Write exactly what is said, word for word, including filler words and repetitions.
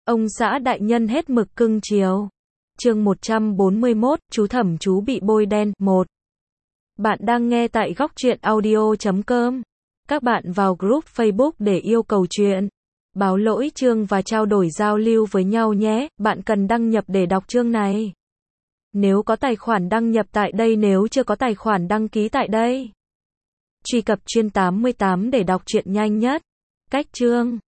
Ông xã đại nhân hết mực cưng chiều. Chương một trăm bốn mươi mốt, chú thẩm chú bị bôi đen. một. Bạn đang nghe tại góc truyện audio chấm com. Các bạn vào group Facebook để yêu cầu chuyện, báo lỗi chương và trao đổi giao lưu với nhau nhé. Bạn cần đăng nhập để đọc chương này. Nếu có tài khoản đăng nhập tại đây, nếu chưa có tài khoản đăng ký tại đây. Truy cập chuyên tám mươi tám để đọc truyện nhanh nhất. Cách chương.